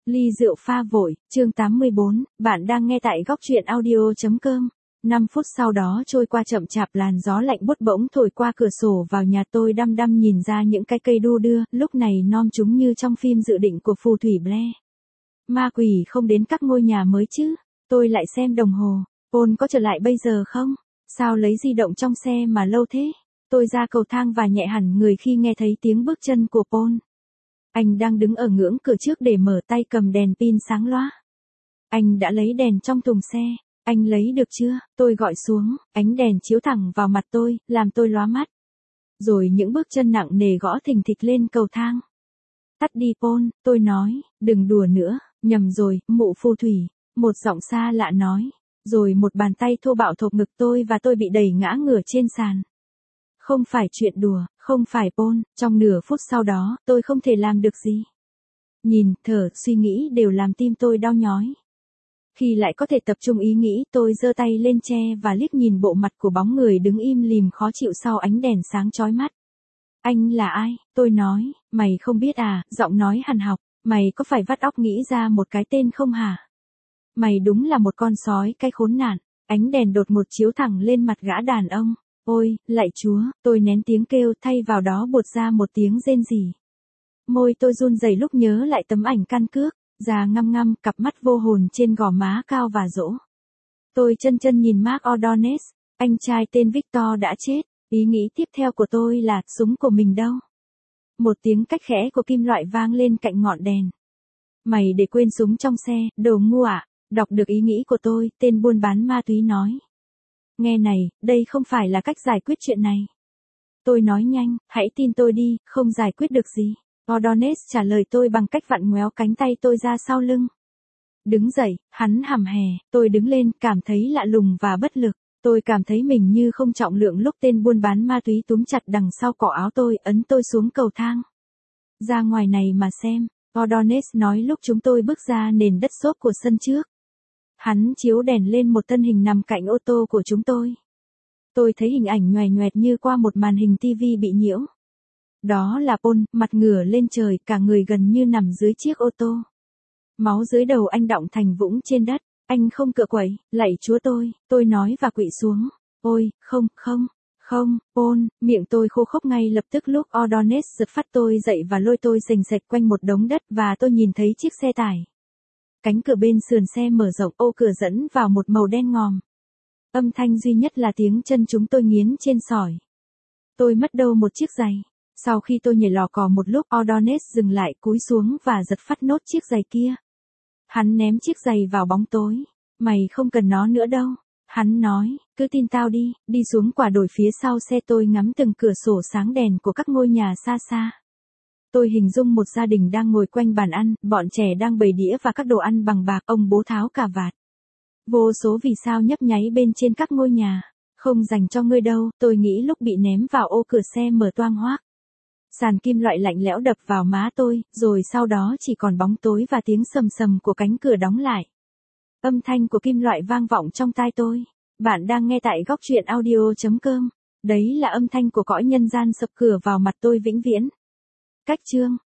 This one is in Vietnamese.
Ly rượu pha vội, chương 84, bạn đang nghe tại góc truyện audio.com. 5 phút sau đó trôi qua chậm chạp, làn gió lạnh buốt bỗng thổi qua cửa sổ vào nhà tôi, đăm đăm nhìn ra những cái cây đu đưa, lúc này nom chúng như trong phim dự định của phù thủy Blair. Ma quỷ không đến các ngôi nhà mới chứ? Tôi lại xem đồng hồ, Paul có trở lại bây giờ không? Sao lấy di động trong xe mà lâu thế? Tôi ra cầu thang và nhẹ hẳn người khi nghe thấy tiếng bước chân của Paul. Anh đang đứng ở ngưỡng cửa trước để mở, tay cầm đèn pin sáng loá. Anh đã lấy đèn trong thùng xe, anh lấy được chưa? Tôi gọi xuống, ánh đèn chiếu thẳng vào mặt tôi, làm tôi lóa mắt. Rồi những bước chân nặng nề gõ thình thịch lên cầu thang. Tắt đi Paul, tôi nói, đừng đùa nữa, nhầm rồi, mụ phù thủy, một giọng xa lạ nói. Rồi một bàn tay thô bạo thộp ngực tôi và tôi bị đẩy ngã ngửa trên sàn. Không phải chuyện đùa, không phải Paul, trong nửa phút sau đó, tôi không thể làm được gì. Nhìn, thở, suy nghĩ đều làm tim tôi đau nhói. Khi lại có thể tập trung ý nghĩ, tôi giơ tay lên che và liếc nhìn bộ mặt của bóng người đứng im lìm khó chịu sau ánh đèn sáng chói mắt. Anh là ai? Tôi nói, mày không biết à, giọng nói hằn học, mày có phải vắt óc nghĩ ra một cái tên không hả? Mày đúng là một con sói, cái khốn nạn. Ánh đèn đột ngột chiếu thẳng lên mặt gã đàn ông. Ôi, lạy Chúa, tôi nén tiếng kêu, thay vào đó buột ra một tiếng rên rỉ. Môi tôi run rẩy lúc nhớ lại tấm ảnh căn cước, già ngăm ngăm, cặp mắt vô hồn trên gò má cao và rỗ. Tôi chân nhìn Mark O'Donnell, anh trai tên Victor đã chết. Ý nghĩ tiếp theo của tôi là, súng của mình đâu? Một tiếng cách khẽ của kim loại vang lên cạnh ngọn đèn. Mày để quên súng trong xe, đồ ngu ạ. Đọc được ý nghĩ của tôi, tên buôn bán ma túy nói. Nghe này, đây không phải là cách giải quyết chuyện này. Tôi nói nhanh, hãy tin tôi đi, không giải quyết được gì. O'Donnell trả lời tôi bằng cách vặn ngoéo cánh tay tôi ra sau lưng. Đứng dậy, hắn hằm hè, tôi đứng lên, cảm thấy lạ lùng và bất lực. Tôi cảm thấy mình như không trọng lượng lúc tên buôn bán ma túy túm chặt đằng sau cổ áo tôi, ấn tôi xuống cầu thang. Ra ngoài này mà xem, O'Donnell nói lúc chúng tôi bước ra nền đất xốp của sân trước. Hắn chiếu đèn lên một thân hình nằm cạnh ô tô của chúng tôi. Tôi thấy hình ảnh nhoài nhoẹt như qua một màn hình TV bị nhiễu. Đó là Paul, mặt ngửa lên trời, cả người gần như nằm dưới chiếc ô tô. Máu dưới đầu anh đọng thành vũng trên đất. Anh không cựa quậy, lạy Chúa tôi nói và quỵ xuống. Ôi, không, Paul, miệng tôi khô khốc ngay lập tức lúc O'Donnell giật phát tôi dậy và lôi tôi rình rạch quanh một đống đất và tôi nhìn thấy chiếc xe tải. Cánh cửa bên sườn xe mở rộng, ô cửa dẫn vào một màu đen ngòm. Âm thanh duy nhất là tiếng chân chúng tôi nghiến trên sỏi. Tôi mất đâu một chiếc giày. Sau khi tôi nhảy lò cò một lúc, O'Donnell dừng lại, cúi xuống và giật phắt nốt chiếc giày kia. Hắn ném chiếc giày vào bóng tối. Mày không cần nó nữa đâu. Hắn nói, cứ tin tao đi. Đi xuống quả đồi phía sau xe, tôi ngắm từng cửa sổ sáng đèn của các ngôi nhà xa xa. Tôi hình dung một gia đình đang ngồi quanh bàn ăn, bọn trẻ đang bày đĩa và các đồ ăn bằng bạc, ông bố tháo cà vạt. Vô số vì sao nhấp nháy bên trên các ngôi nhà. Không dành cho ngươi đâu, tôi nghĩ lúc bị ném vào ô cửa xe mở toang hoác. Sàn kim loại lạnh lẽo đập vào má tôi, rồi sau đó chỉ còn bóng tối và tiếng sầm sầm của cánh cửa đóng lại. Âm thanh của kim loại vang vọng trong tai tôi. Bạn đang nghe tại góc truyện audio.com. Đấy là âm thanh của cõi nhân gian sập cửa vào mặt tôi vĩnh viễn. Cách chương